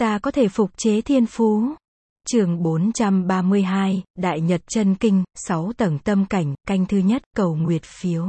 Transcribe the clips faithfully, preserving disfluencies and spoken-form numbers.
ta có thể phục chế thiên phú. Chương bốn trăm ba mươi hai, Đại Nhật Chân Kinh, sáu tầng tâm cảnh, canh thứ nhất, cầu nguyệt phiếu.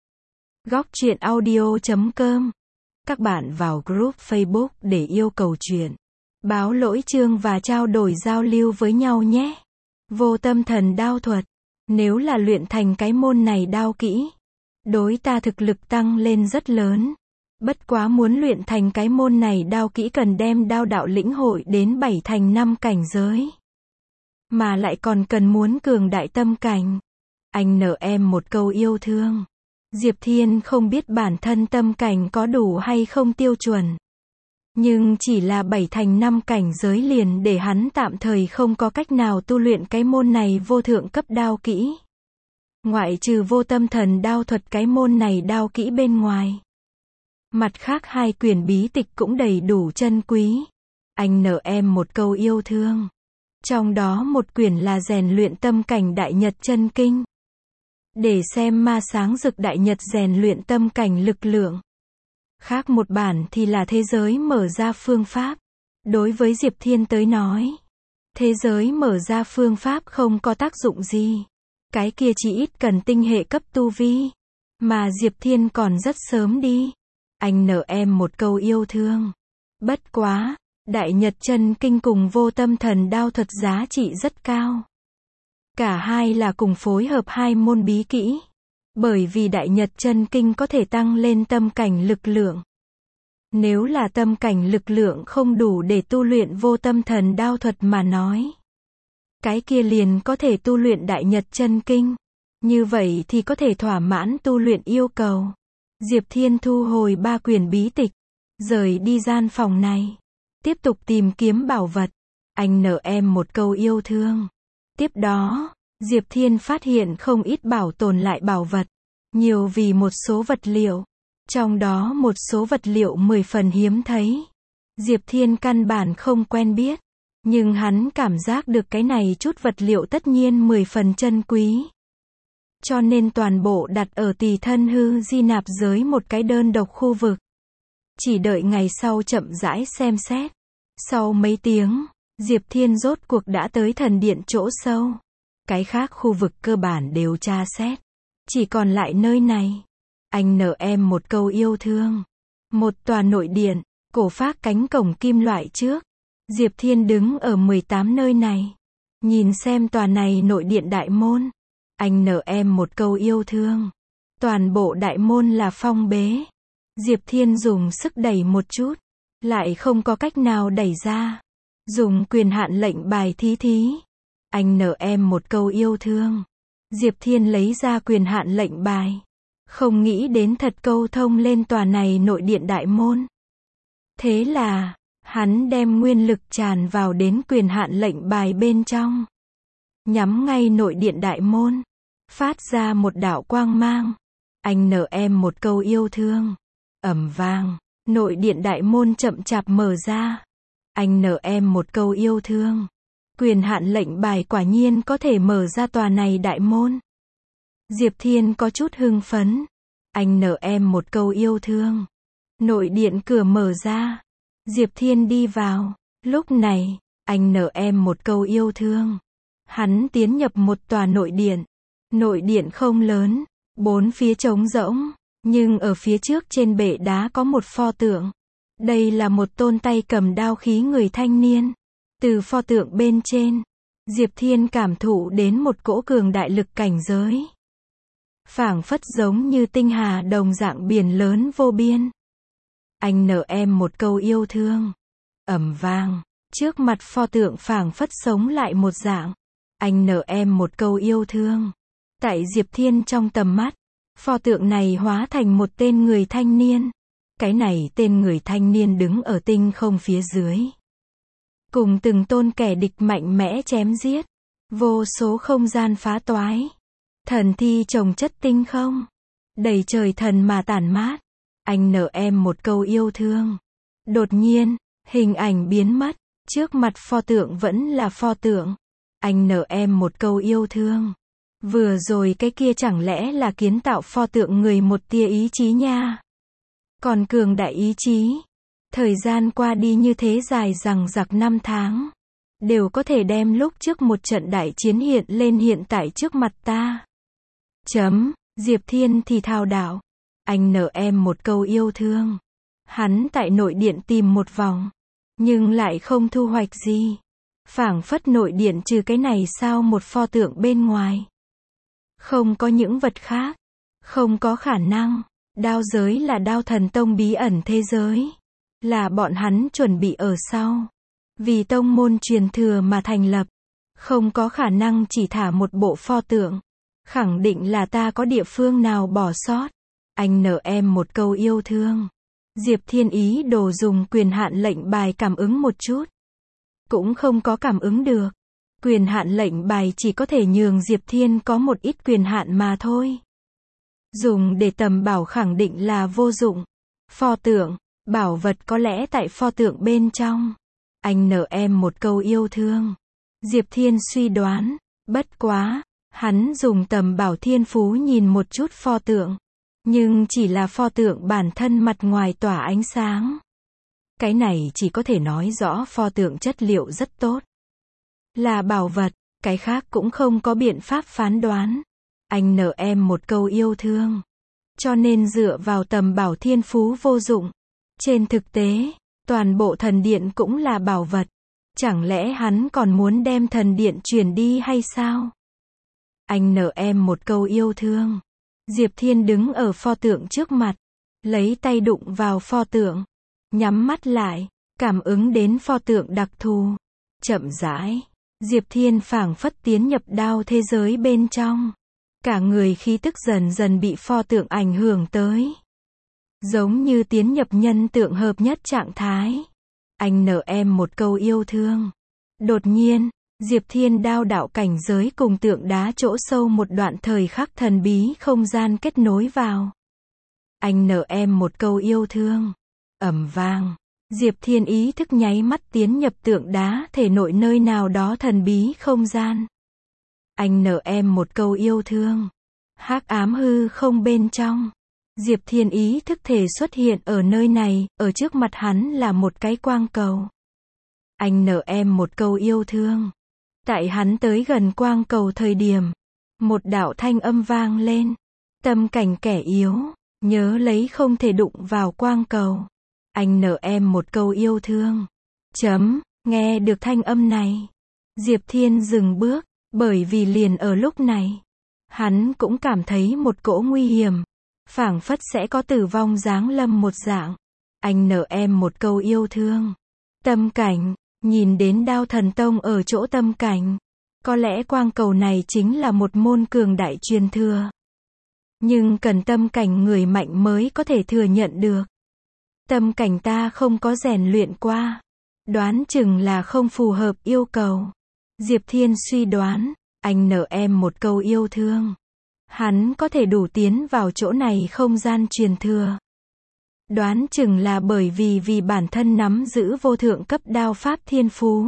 Góc truyện audio chấm com. Các bạn vào group Facebook để yêu cầu truyện, báo lỗi chương và trao đổi giao lưu với nhau nhé. Vô tâm thần đao thuật. Nếu là luyện thành cái môn này đao kỹ, đối ta thực lực tăng lên rất lớn. Bất quá muốn luyện thành cái môn này đao kỹ cần đem đao đạo lĩnh hội đến bảy thành năm cảnh giới. Mà lại còn cần muốn cường đại tâm cảnh. Anh nợ em một câu yêu thương. Diệp Thiên không biết bản thân tâm cảnh có đủ hay không tiêu chuẩn. Nhưng chỉ là bảy thành năm cảnh giới liền để hắn tạm thời không có cách nào tu luyện cái môn này vô thượng cấp đao kỹ. Ngoại trừ vô tâm thần đao thuật cái môn này đao kỹ bên ngoài. Mặt khác hai quyển bí tịch cũng đầy đủ chân quý. Anh nợ em một câu yêu thương. Trong đó một quyển là rèn luyện tâm cảnh Đại Nhật Chân Kinh. Để xem ma sáng rực Đại Nhật rèn luyện tâm cảnh lực lượng. Khác một bản thì là thế giới mở ra phương pháp. Đối với Diệp Thiên tới nói, thế giới mở ra phương pháp không có tác dụng gì. Cái kia chỉ ít cần tinh hệ cấp tu vi. Mà Diệp Thiên còn rất sớm đi. Anh nợ em một câu yêu thương. Bất quá, Đại Nhật Chân Kinh cùng vô tâm thần đao thuật giá trị rất cao. Cả hai là cùng phối hợp hai môn bí kỹ. Bởi vì Đại Nhật Chân Kinh có thể tăng lên tâm cảnh lực lượng. Nếu là tâm cảnh lực lượng không đủ để tu luyện vô tâm thần đao thuật mà nói, cái kia liền có thể tu luyện Đại Nhật Chân Kinh. Như vậy thì có thể thỏa mãn tu luyện yêu cầu. Diệp Thiên thu hồi ba quyển bí tịch, rời đi gian phòng này. Tiếp tục tìm kiếm bảo vật. Anh nợ em một câu yêu thương. Tiếp đó, Diệp Thiên phát hiện không ít bảo tồn lại bảo vật. Nhiều vì một số vật liệu. Trong đó một số vật liệu mười phần hiếm thấy. Diệp Thiên căn bản không quen biết. Nhưng hắn cảm giác được cái này chút vật liệu tất nhiên mười phần chân quý. Cho nên toàn bộ đặt ở Tỳ Thân Hư Di Nạp giới một cái đơn độc khu vực. Chỉ đợi ngày sau chậm rãi xem xét. Sau mấy tiếng, Diệp Thiên rốt cuộc đã tới thần điện chỗ sâu. Cái khác khu vực cơ bản đều tra xét. Chỉ còn lại nơi này. Anh nợ em một câu yêu thương. Một tòa nội điện, cổ phác cánh cổng kim loại trước. Diệp Thiên đứng ở mười tám nơi này. Nhìn xem tòa này nội điện đại môn. Anh nợ em một câu yêu thương. Toàn bộ đại môn là phong bế. Diệp Thiên dùng sức đẩy một chút. Lại không có cách nào đẩy ra. Dùng quyền hạn lệnh bài thí thí. Anh nợ em một câu yêu thương. Diệp Thiên lấy ra quyền hạn lệnh bài. Không nghĩ đến thật câu thông lên tòa này nội điện đại môn. Thế là, hắn đem nguyên lực tràn vào đến quyền hạn lệnh bài bên trong. Nhắm ngay nội điện đại môn. Phát ra một đạo quang mang. Anh nợ em một câu yêu thương. Ầm vang. Nội điện đại môn chậm chạp mở ra. Anh nợ em một câu yêu thương. Quyền hạn lệnh bài quả nhiên có thể mở ra tòa này đại môn. Diệp Thiên có chút hưng phấn. Anh nợ em một câu yêu thương. Nội điện cửa mở ra. Diệp Thiên đi vào. Lúc này, anh nợ em một câu yêu thương. Hắn tiến nhập một tòa nội điện. Nội điện không lớn, bốn phía trống rỗng, nhưng ở phía trước trên bệ đá có một pho tượng. Đây là một tôn tay cầm đao khí người thanh niên. Từ pho tượng bên trên, Diệp Thiên cảm thụ đến một cỗ cường đại lực cảnh giới. Phảng phất giống như tinh hà đồng dạng biển lớn vô biên. Anh nợ em một câu yêu thương. Ầm vang, trước mặt pho tượng phảng phất sống lại một dạng. Anh nợ em một câu yêu thương. Tại Diệp Thiên trong tầm mắt, pho tượng này hóa thành một tên người thanh niên. Cái này tên người thanh niên đứng ở tinh không phía dưới. Cùng từng tôn kẻ địch mạnh mẽ chém giết. Vô số không gian phá toái. Thần thi chồng chất tinh không. Đầy trời thần mà tản mát. Anh nợ em một câu yêu thương. Đột nhiên, hình ảnh biến mất. Trước mặt pho tượng vẫn là pho tượng. Anh nợ em một câu yêu thương. Vừa rồi cái kia chẳng lẽ là kiến tạo pho tượng người một tia ý chí nha. Còn cường đại ý chí. Thời gian qua đi như thế dài dằng dặc năm tháng. Đều có thể đem lúc trước một trận đại chiến hiện lên hiện tại trước mặt ta. Chấm, Diệp Thiên thì thào đạo. Anh nợ em một câu yêu thương. Hắn tại nội điện tìm một vòng. Nhưng lại không thu hoạch gì. Phảng phất nội điện trừ cái này sao một pho tượng bên ngoài. Không có những vật khác. Không có khả năng. Đao giới là đao thần tông bí ẩn thế giới. Là bọn hắn chuẩn bị ở sau. Vì tông môn truyền thừa mà thành lập. Không có khả năng chỉ thả một bộ pho tượng. Khẳng định là ta có địa phương nào bỏ sót. Anh nợ em một câu yêu thương. Diệp Thiên ý đồ dùng quyền hạn lệnh bài cảm ứng một chút. Cũng không có cảm ứng được. Quyền hạn lệnh bài chỉ có thể nhường Diệp Thiên có một ít quyền hạn mà thôi. Dùng để tầm bảo khẳng định là vô dụng. Pho tượng, bảo vật có lẽ tại pho tượng bên trong. Anh nợ em một câu yêu thương. Diệp Thiên suy đoán. Bất quá, hắn dùng tầm bảo thiên phú nhìn một chút pho tượng. Nhưng chỉ là pho tượng bản thân mặt ngoài tỏa ánh sáng. Cái này chỉ có thể nói rõ pho tượng chất liệu rất tốt. Là bảo vật, cái khác cũng không có biện pháp phán đoán. Anh nợ em một câu yêu thương. Cho nên dựa vào tầm bảo thiên phú vô dụng. Trên thực tế, toàn bộ thần điện cũng là bảo vật. Chẳng lẽ hắn còn muốn đem thần điện chuyển đi hay sao? Anh nợ em một câu yêu thương. Diệp Thiên đứng ở pho tượng trước mặt. Lấy tay đụng vào pho tượng. Nhắm mắt lại. Cảm ứng đến pho tượng đặc thù. Chậm rãi. Diệp Thiên phảng phất tiến nhập đao thế giới bên trong. Cả người khí tức dần dần bị pho tượng ảnh hưởng tới. Giống như tiến nhập nhân tượng hợp nhất trạng thái. Anh nợ em một câu yêu thương. Đột nhiên, Diệp Thiên đao đạo cảnh giới cùng tượng đá chỗ sâu một đoạn thời khắc thần bí không gian kết nối vào. Anh nợ em một câu yêu thương. Ầm vang. Diệp Thiên ý thức nháy mắt tiến nhập tượng đá thể nội nơi nào đó thần bí không gian. Anh nợ em một câu yêu thương. Hắc ám hư không bên trong. Diệp Thiên ý thức thể xuất hiện ở nơi này, ở trước mặt hắn là một cái quang cầu. Anh nợ em một câu yêu thương. Tại hắn tới gần quang cầu thời điểm, một đạo thanh âm vang lên. Tâm cảnh kẻ yếu, nhớ lấy không thể đụng vào quang cầu. Anh nợ em một câu yêu thương. Chấm, nghe được thanh âm này. Diệp Thiên dừng bước, bởi vì liền ở lúc này, hắn cũng cảm thấy một cỗ nguy hiểm. Phảng phất sẽ có tử vong giáng lâm một dạng. Anh nợ em một câu yêu thương. Tâm cảnh, nhìn đến đao thần tông ở chỗ tâm cảnh. Có lẽ quang cầu này chính là một môn cường đại truyền thừa. Nhưng cần tâm cảnh người mạnh mới có thể thừa nhận được. Tâm cảnh ta không có rèn luyện qua. Đoán chừng là không phù hợp yêu cầu. Diệp Thiên suy đoán, anh nợ em một câu yêu thương. Hắn có thể đủ tiến vào chỗ này không gian truyền thừa. Đoán chừng là bởi vì vì bản thân nắm giữ vô thượng cấp đao pháp thiên phú.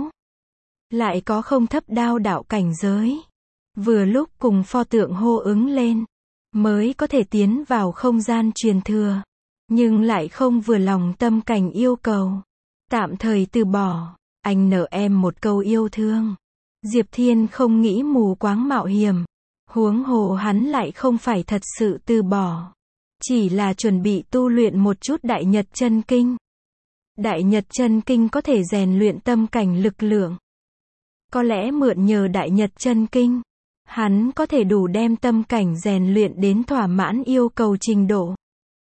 Lại có không thấp đao đạo cảnh giới. Vừa lúc cùng pho tượng hô ứng lên. Mới có thể tiến vào không gian truyền thừa. Nhưng lại không vừa lòng tâm cảnh yêu cầu. Tạm thời từ bỏ. Anh nợ em một câu yêu thương. Diệp Thiên không nghĩ mù quáng mạo hiểm. Huống hồ hắn lại không phải thật sự từ bỏ. Chỉ là chuẩn bị tu luyện một chút Đại Nhật Chân Kinh. Đại Nhật Chân Kinh có thể rèn luyện tâm cảnh lực lượng. Có lẽ mượn nhờ Đại Nhật Chân Kinh, hắn có thể đủ đem tâm cảnh rèn luyện đến thỏa mãn yêu cầu trình độ.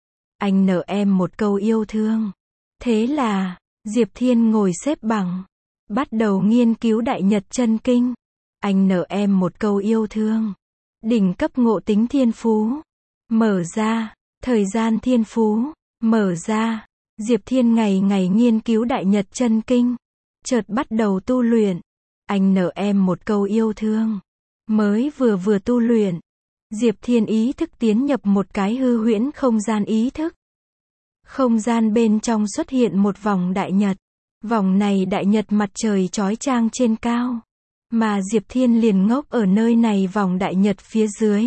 Anh nợ em một câu yêu thương. Thế là, Diệp Thiên ngồi xếp bằng, bắt đầu nghiên cứu Đại Nhật Chân Kinh. Anh nợ em một câu yêu thương. Đỉnh cấp ngộ tính thiên phú. Mở ra. Thời gian thiên phú. Mở ra. Diệp Thiên ngày ngày nghiên cứu Đại Nhật Chân Kinh. Chợt bắt đầu tu luyện. Anh nợ em một câu yêu thương. Mới vừa vừa tu luyện. Diệp Thiên ý thức tiến nhập một cái hư huyễn không gian ý thức. Không gian bên trong xuất hiện một vòng đại nhật. Vòng này đại nhật mặt trời chói chang trên cao. Mà Diệp Thiên liền ngốc ở nơi này vòng đại nhật phía dưới.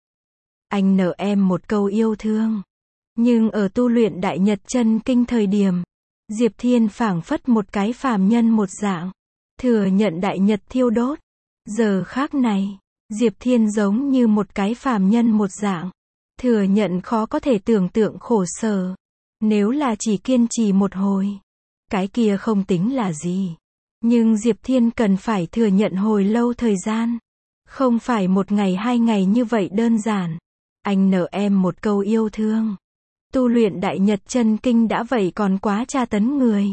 Anh nợ em một câu yêu thương. Nhưng ở tu luyện Đại Nhật Chân Kinh thời điểm, Diệp Thiên phảng phất một cái phàm nhân một dạng, thừa nhận đại nhật thiêu đốt. Giờ khác này, Diệp Thiên giống như một cái phàm nhân một dạng, thừa nhận khó có thể tưởng tượng khổ sở. Nếu là chỉ kiên trì một hồi, cái kia không tính là gì. Nhưng Diệp Thiên cần phải thừa nhận hồi lâu thời gian. Không phải một ngày hai ngày như vậy đơn giản. Anh nợ em một câu yêu thương. Tu luyện đại nhật chân kinh đã vậy còn quá tra tấn người.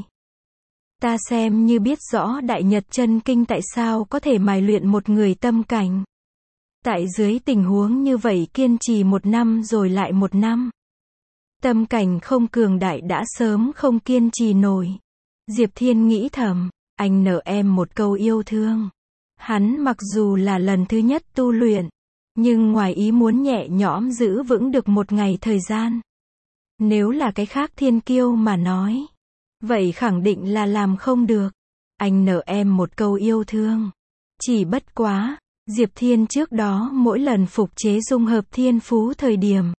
Ta xem như biết rõ đại nhật chân kinh tại sao có thể mài luyện một người tâm cảnh. Tại dưới tình huống như vậy kiên trì một năm rồi lại một năm. Tâm cảnh không cường đại đã sớm không kiên trì nổi. Diệp Thiên nghĩ thầm, anh nợ em một câu yêu thương. Hắn mặc dù là lần thứ nhất tu luyện, nhưng ngoài ý muốn nhẹ nhõm giữ vững được một ngày thời gian. Nếu là cái khác thiên kiêu mà nói, vậy khẳng định là làm không được. Anh nợ em một câu yêu thương. Chỉ bất quá, Diệp Thiên trước đó mỗi lần phục chế dung hợp thiên phú thời điểm,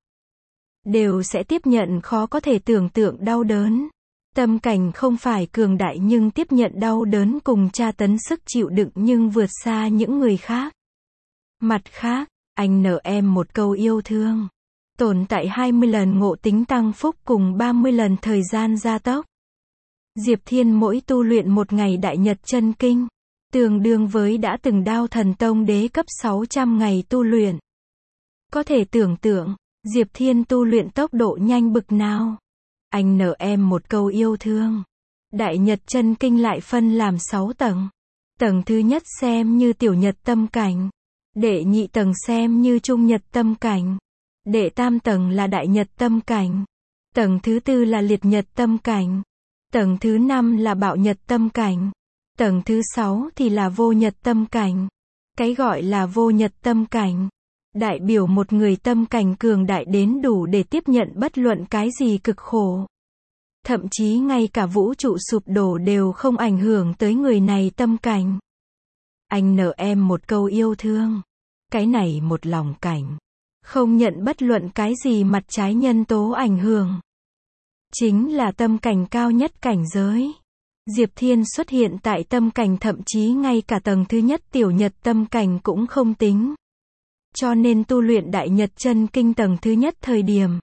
đều sẽ tiếp nhận khó có thể tưởng tượng đau đớn. Tâm cảnh không phải cường đại nhưng tiếp nhận đau đớn cùng tra tấn sức chịu đựng nhưng vượt xa những người khác. Mặt khác, anh nợ em một câu yêu thương. Tồn tại hai mươi lần ngộ tính tăng phúc cùng ba mươi lần thời gian gia tốc. Diệp Thiên mỗi tu luyện một ngày đại nhật chân kinh, tương đương với đã từng đao thần tông đế cấp sáu trăm ngày tu luyện. Có thể tưởng tượng, Diệp Thiên tu luyện tốc độ nhanh bực nào. Anh nợ em một câu yêu thương. Đại nhật chân kinh lại phân làm sáu tầng. Tầng thứ nhất xem như tiểu nhật tâm cảnh. Đệ nhị tầng xem như trung nhật tâm cảnh. Đệ tam tầng là đại nhật tâm cảnh. Tầng thứ tư là liệt nhật tâm cảnh. Tầng thứ năm là bạo nhật tâm cảnh. Tầng thứ sáu thì là vô nhật tâm cảnh. Cái gọi là vô nhật tâm cảnh, đại biểu một người tâm cảnh cường đại đến đủ để tiếp nhận bất luận cái gì cực khổ. Thậm chí ngay cả vũ trụ sụp đổ đều không ảnh hưởng tới người này tâm cảnh. Anh nợ em một câu yêu thương. Cái này một lòng cảnh, không nhận bất luận cái gì mặt trái nhân tố ảnh hưởng. Chính là tâm cảnh cao nhất cảnh giới. Diệp Thiên xuất hiện tại tâm cảnh thậm chí ngay cả tầng thứ nhất tiểu nhật tâm cảnh cũng không tính. Cho nên tu luyện đại nhật chân kinh tầng thứ nhất thời điểm,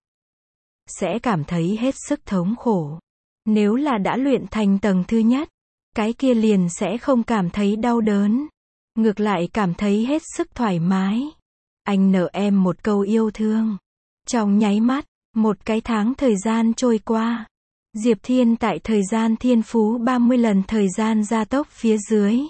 sẽ cảm thấy hết sức thống khổ. Nếu là đã luyện thành tầng thứ nhất, cái kia liền sẽ không cảm thấy đau đớn. Ngược lại cảm thấy hết sức thoải mái. Anh nợ em một câu yêu thương. Trong nháy mắt, một cái tháng thời gian trôi qua. Diệp Thiên tại thời gian thiên phú ba mươi lần thời gian gia tốc phía dưới,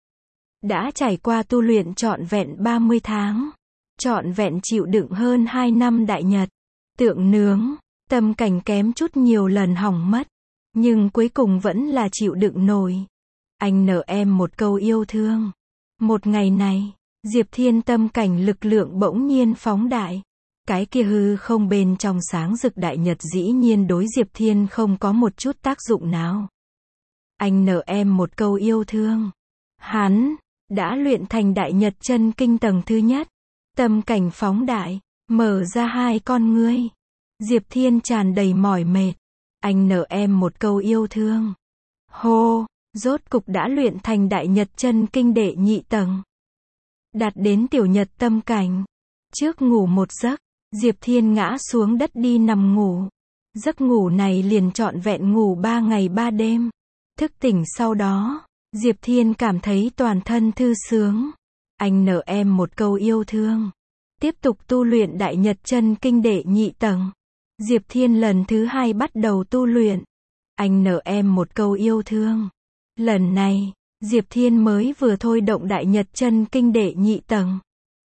đã trải qua tu luyện trọn vẹn ba mươi tháng. Trọn vẹn chịu đựng hơn hai năm đại nhật. Tượng nướng, tâm cảnh kém chút nhiều lần hỏng mất. Nhưng cuối cùng vẫn là chịu đựng nổi. Anh nợ em một câu yêu thương. Một ngày này, Diệp Thiên tâm cảnh lực lượng bỗng nhiên phóng đại. Cái kia hư không bên trong sáng rực đại nhật dĩ nhiên đối Diệp Thiên không có một chút tác dụng nào. Anh nợ em một câu yêu thương. Hắn đã luyện thành đại nhật chân kinh tầng thứ nhất. Tâm cảnh phóng đại, mở ra hai con ngươi. Diệp Thiên tràn đầy mỏi mệt. Anh nợ em một câu yêu thương. Hô, rốt cục đã luyện thành đại nhật chân kinh đệ nhị tầng. Đạt đến tiểu nhật tâm cảnh. Trước ngủ một giấc, Diệp Thiên ngã xuống đất đi nằm ngủ. Giấc ngủ này liền trọn vẹn ngủ ba ngày ba đêm. Thức tỉnh sau đó, Diệp Thiên cảm thấy toàn thân thư sướng. Anh nợ em một câu yêu thương. Tiếp tục tu luyện đại nhật chân kinh đệ nhị tầng. Diệp Thiên lần thứ hai bắt đầu tu luyện. Anh nợ em một câu yêu thương. Lần này, Diệp Thiên mới vừa thôi động đại nhật chân kinh đệ nhị tầng.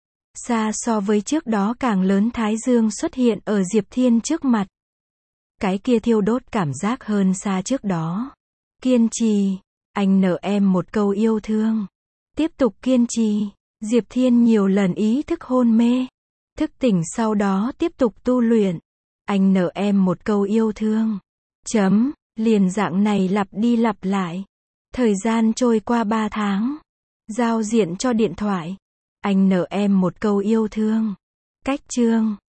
Xa so với trước đó càng lớn thái dương xuất hiện ở Diệp Thiên trước mặt. Cái kia thiêu đốt cảm giác hơn xa trước đó. Kiên trì. Anh nợ em một câu yêu thương. Tiếp tục kiên trì. Diệp Thiên nhiều lần ý thức hôn mê. Thức tỉnh sau đó tiếp tục tu luyện. Anh nợ em một câu yêu thương. Chấm, liền dạng này lặp đi lặp lại. Thời gian trôi qua ba tháng. Giao diện cho điện thoại. Anh nợ em một câu yêu thương. Cách chương.